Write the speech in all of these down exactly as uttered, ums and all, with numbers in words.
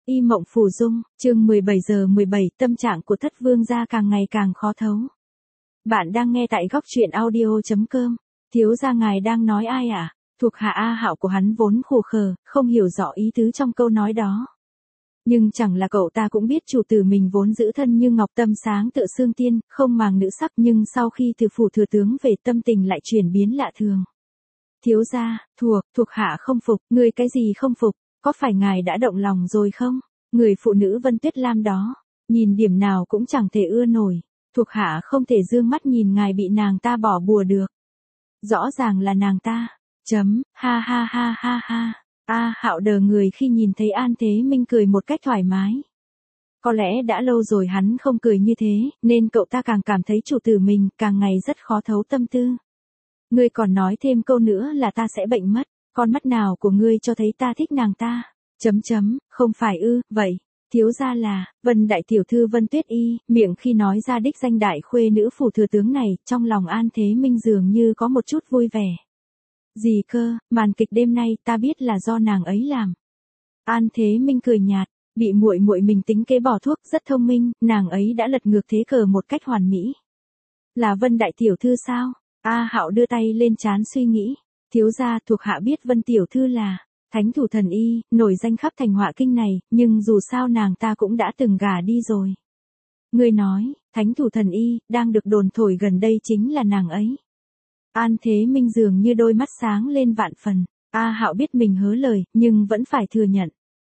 Y Mộng Phù Dung, chương mười bảy giờ mười bảy, tâm trạng của Thất Vương gia càng ngày càng khó thấu. Bạn đang nghe tại góc truyện audio chấm com. Thiếu gia ngài đang nói ai à? Thuộc hạ A Hạo của hắn vốn khù khờ, không hiểu rõ ý tứ trong câu nói đó. Nhưng chẳng là cậu ta cũng biết chủ tử mình vốn giữ thân như ngọc, tâm sáng tựa xương tiên, không màng nữ sắc, nhưng sau khi từ phủ thừa tướng về tâm tình lại chuyển biến lạ thường. Thiếu gia, thuộc, thuộc hạ không phục, người cái gì không phục? Có phải ngài đã động lòng rồi không? Người phụ nữ Vân Tuyết Lam đó, nhìn điểm nào cũng chẳng thể ưa nổi. Thuộc hạ không thể dương mắt nhìn ngài bị nàng ta bỏ bùa được. Rõ ràng là nàng ta. Chấm, ha ha ha ha ha. A Hạo đờ người khi nhìn thấy An Thế Minh cười một cách thoải mái. Có lẽ đã lâu rồi hắn không cười như thế, nên cậu ta càng cảm thấy chủ tử mình càng ngày rất khó thấu tâm tư. Ngươi còn nói thêm câu nữa là ta sẽ bệnh mất. Con mắt nào của ngươi cho thấy ta thích nàng ta? Chấm chấm, không phải ư, vậy. Thiếu gia là, Vân đại tiểu thư Vân Tuyết Y, miệng khi nói ra đích danh đại khuê nữ phủ thừa tướng này, trong lòng An Thế Minh dường như có một chút vui vẻ. Gì cơ, màn kịch đêm nay ta biết là do nàng ấy làm. An Thế Minh cười nhạt, bị muội muội mình tính kế bỏ thuốc, rất thông minh, nàng ấy đã lật ngược thế cờ một cách hoàn mỹ. Là Vân đại tiểu thư sao? A Hạo đưa tay lên trán suy nghĩ. Thiếu gia, thuộc hạ biết Vân tiểu thư là thánh thủ thần y, nổi danh khắp thành họa kinh này, nhưng dù sao nàng ta cũng đã từng gả đi rồi. Ngươi nói, thánh thủ thần y, đang được đồn thổi gần đây chính là nàng ấy. An Thế Minh dường như đôi mắt sáng lên vạn phần. A Hạo biết mình hớ lời, nhưng vẫn phải thừa nhận.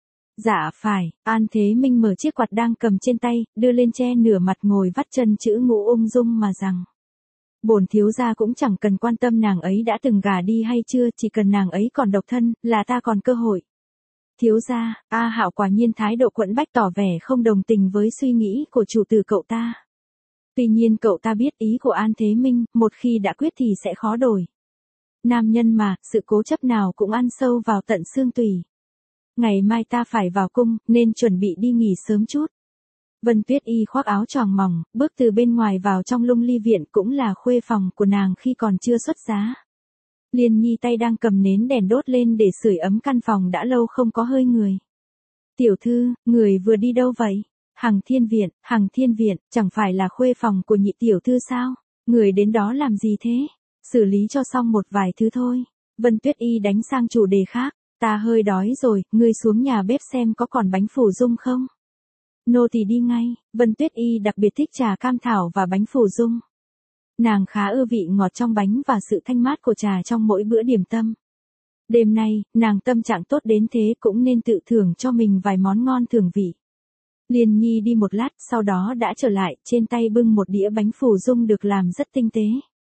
Dạ phải, An Thế Minh mở chiếc quạt đang cầm trên tay, đưa lên che nửa mặt ngồi vắt chân chữ ngũ ung dung mà rằng. Bổn thiếu gia cũng chẳng cần quan tâm nàng ấy đã từng gả đi hay chưa, chỉ cần nàng ấy còn độc thân, là ta còn cơ hội. Thiếu gia, A Hạo quả nhiên thái độ quẫn bách tỏ vẻ không đồng tình với suy nghĩ của chủ tử cậu ta. Tuy nhiên cậu ta biết ý của An Thế Minh, một khi đã quyết thì sẽ khó đổi. Nam nhân mà, sự cố chấp nào cũng ăn sâu vào tận xương tủy. Ngày mai ta phải vào cung, nên chuẩn bị đi nghỉ sớm chút. Vân Tuyết Y khoác áo choàng mỏng, bước từ bên ngoài vào trong lung ly viện, cũng là khuê phòng của nàng khi còn chưa xuất giá. Liên Nhi tay đang cầm nến đèn đốt lên để sưởi ấm căn phòng đã lâu không có hơi người. Tiểu thư, người vừa đi đâu vậy? Hằng Thiên Viện, Hằng Thiên Viện, chẳng phải là khuê phòng của nhị tiểu thư sao? Người đến đó làm gì thế? Xử lý cho xong một vài thứ thôi. Vân Tuyết Y đánh sang chủ đề khác. Ta hơi đói rồi, ngươi xuống nhà bếp xem có còn bánh phù dung không? Nô tỳ đi ngay. Vân Tuyết Y đặc biệt thích trà cam thảo và bánh phù dung. Nàng khá ưa vị ngọt trong bánh và sự thanh mát của trà trong mỗi bữa điểm tâm. Đêm nay, nàng tâm trạng tốt đến thế cũng nên tự thưởng cho mình vài món ngon thường vị. Liên Nhi đi một lát, sau đó đã trở lại, trên tay bưng một đĩa bánh phù dung được làm rất tinh tế.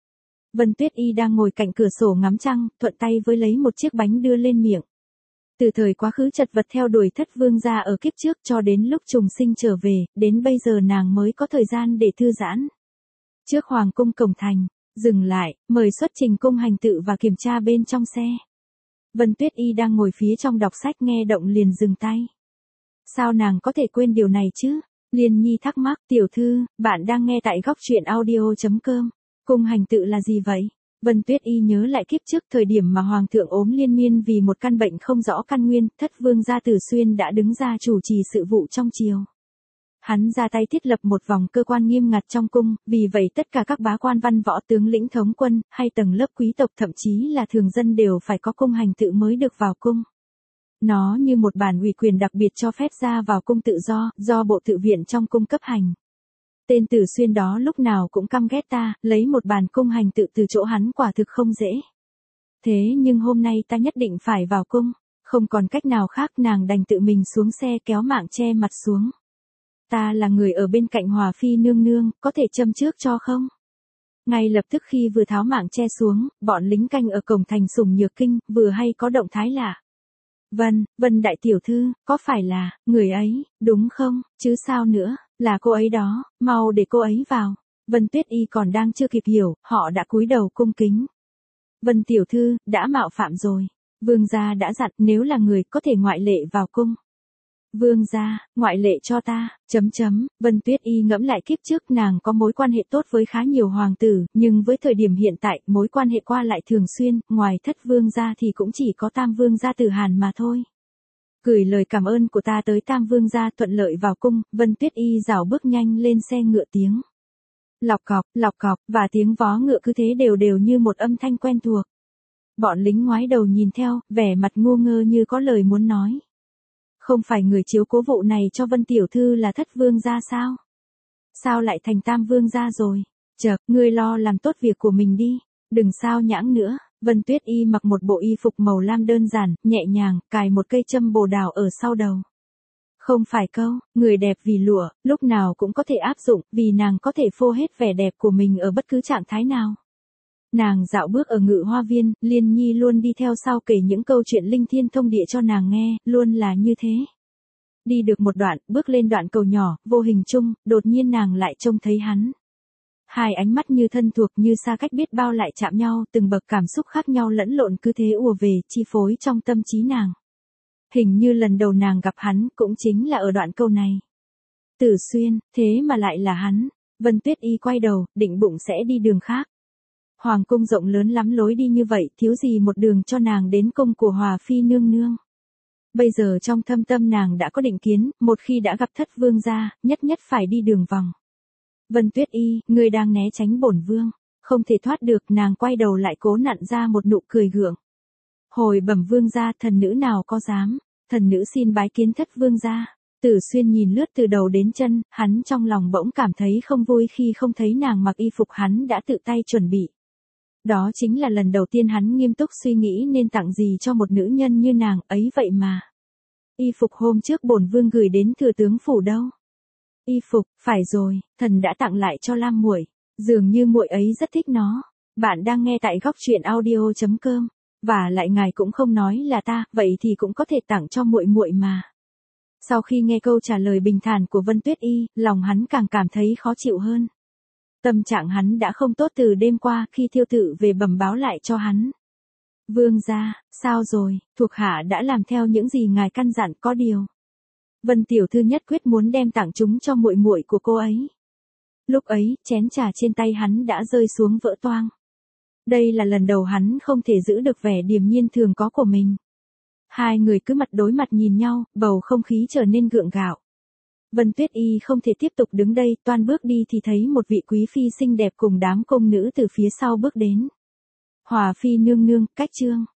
Vân Tuyết Y đang ngồi cạnh cửa sổ ngắm trăng, thuận tay với lấy một chiếc bánh đưa lên miệng. Từ thời quá khứ chật vật theo đuổi Thất Vương gia ở kiếp trước cho đến lúc trùng sinh trở về, đến bây giờ nàng mới có thời gian để thư giãn. Trước hoàng cung cổng thành, dừng lại, mời xuất trình cung hành tự và kiểm tra bên trong xe. Vân Tuyết Y đang ngồi phía trong đọc sách nghe động liền dừng tay. Sao nàng có thể quên điều này chứ? Liên Nhi thắc mắc, tiểu thư, bạn đang nghe tại góc truyện audio chấm com. Cung hành tự là gì vậy? Vân Tuyết Y nhớ lại kiếp trước thời điểm mà Hoàng thượng ốm liên miên vì một căn bệnh không rõ căn nguyên, Thất Vương gia Tử Xuyên đã đứng ra chủ trì sự vụ trong triều. Hắn ra tay thiết lập một vòng cơ quan nghiêm ngặt trong cung, vì vậy tất cả các bá quan văn võ tướng lĩnh thống quân, hay tầng lớp quý tộc thậm chí là thường dân đều phải có cung hành tự mới được vào cung. Nó như một bản ủy quyền đặc biệt cho phép ra vào cung tự do, do bộ tự viện trong cung cấp hành. Tên Tử Xuyên đó lúc nào cũng căm ghét ta, lấy một bản cung hành tự từ chỗ hắn quả thực không dễ. Thế nhưng hôm nay ta nhất định phải vào cung, không còn cách nào khác, nàng đành tự mình xuống xe kéo mạng che mặt xuống. Ta là người ở bên cạnh Hòa Phi nương nương, có thể châm trước cho không? Ngay lập tức khi vừa tháo mạng che xuống, bọn lính canh ở cổng thành Sủng Nhược Kinh, vừa hay có động thái lạ. Vân, Vân đại tiểu thư, có phải là, người ấy, đúng không, chứ sao nữa, là cô ấy đó, mau để cô ấy vào. Vân Tuyết Y còn đang chưa kịp hiểu, họ đã cúi đầu cung kính. Vân tiểu thư, đã mạo phạm rồi. Vương gia đã dặn nếu là người có thể ngoại lệ vào cung. Vương gia, ngoại lệ cho ta, chấm chấm, Vân Tuyết Y ngẫm lại kiếp trước nàng có mối quan hệ tốt với khá nhiều hoàng tử, nhưng với thời điểm hiện tại, mối quan hệ qua lại thường xuyên, ngoài Thất Vương gia thì cũng chỉ có Tam Vương gia Tử Hàn mà thôi. Gửi lời cảm ơn của ta tới Tam Vương gia thuận lợi vào cung, Vân Tuyết Y rảo bước nhanh lên xe ngựa tiếng. Lọc cọc, lọc cọc, và tiếng vó ngựa cứ thế đều đều như một âm thanh quen thuộc. Bọn lính ngoái đầu nhìn theo, vẻ mặt ngu ngơ như có lời muốn nói. Không phải người chiếu cố vụ này cho Vân Tiểu Thư là Thất Vương gia sao? Sao lại thành Tam Vương gia rồi? Chợt, ngươi lo làm tốt việc của mình đi, đừng sao nhãng nữa. Vân Tuyết Y mặc một bộ y phục màu lam đơn giản, nhẹ nhàng, cài một cây châm bồ đào ở sau đầu. Không phải câu, người đẹp vì lụa, lúc nào cũng có thể áp dụng, vì nàng có thể phô hết vẻ đẹp của mình ở bất cứ trạng thái nào. Nàng dạo bước ở Ngự Hoa Viên, Liên Nhi luôn đi theo sau kể những câu chuyện linh thiên thông địa cho nàng nghe, luôn là như thế. Đi được một đoạn, bước lên đoạn cầu nhỏ, vô hình chung, đột nhiên nàng lại trông thấy hắn. Hai ánh mắt như thân thuộc như xa cách biết bao lại chạm nhau, từng bậc cảm xúc khác nhau lẫn lộn cứ thế ùa về, chi phối trong tâm trí nàng. Hình như lần đầu nàng gặp hắn cũng chính là ở đoạn câu này. Tử Xuyên, thế mà lại là hắn. Vân Tuyết Y quay đầu, định bụng sẽ đi đường khác. Hoàng cung rộng lớn lắm, lối đi như vậy, thiếu gì một đường cho nàng đến cung của Hòa Phi nương nương. Bây giờ trong thâm tâm nàng đã có định kiến, một khi đã gặp Thất Vương gia, nhất nhất phải đi đường vòng. Vân Tuyết Y, ngươi đang né tránh bổn vương, không thể thoát được. Nàng quay đầu lại cố nặn ra một nụ cười gượng. Hồi bẩm vương gia, thần nữ nào có dám, thần nữ xin bái kiến Thất Vương gia. Tử Xuyên nhìn lướt từ đầu đến chân, hắn trong lòng bỗng cảm thấy không vui khi không thấy nàng mặc y phục hắn đã tự tay chuẩn bị. Đó chính là lần đầu tiên hắn nghiêm túc suy nghĩ nên tặng gì cho một nữ nhân như nàng ấy vậy mà. Y phục hôm trước bổn vương gửi đến thừa tướng phủ đâu? Y phục, phải rồi, thần đã tặng lại cho Lam muội, dường như muội ấy rất thích nó. Bạn đang nghe tại góc truyện audio chấm com, và lại ngài cũng không nói là ta, vậy thì cũng có thể tặng cho muội muội mà. Sau khi nghe câu trả lời bình thản của Vân Tuyết Y, lòng hắn càng cảm thấy khó chịu hơn. Tâm trạng hắn đã không tốt từ đêm qua khi Thiêu Tự về bẩm báo lại cho hắn. Vương gia, sao rồi, thuộc hạ đã làm theo những gì ngài căn dặn, có điều. Vân Tiểu Thư nhất quyết muốn đem tặng chúng cho muội muội của cô ấy. Lúc ấy, chén trà trên tay hắn đã rơi xuống vỡ toang. Đây là lần đầu hắn không thể giữ được vẻ điềm nhiên thường có của mình. Hai người cứ mặt đối mặt nhìn nhau, bầu không khí trở nên gượng gạo. Vân Tuyết Y không thể tiếp tục đứng đây, toan bước đi thì thấy một vị quý phi xinh đẹp cùng đám công nữ từ phía sau bước đến. Hòa Phi nương nương, cách trương.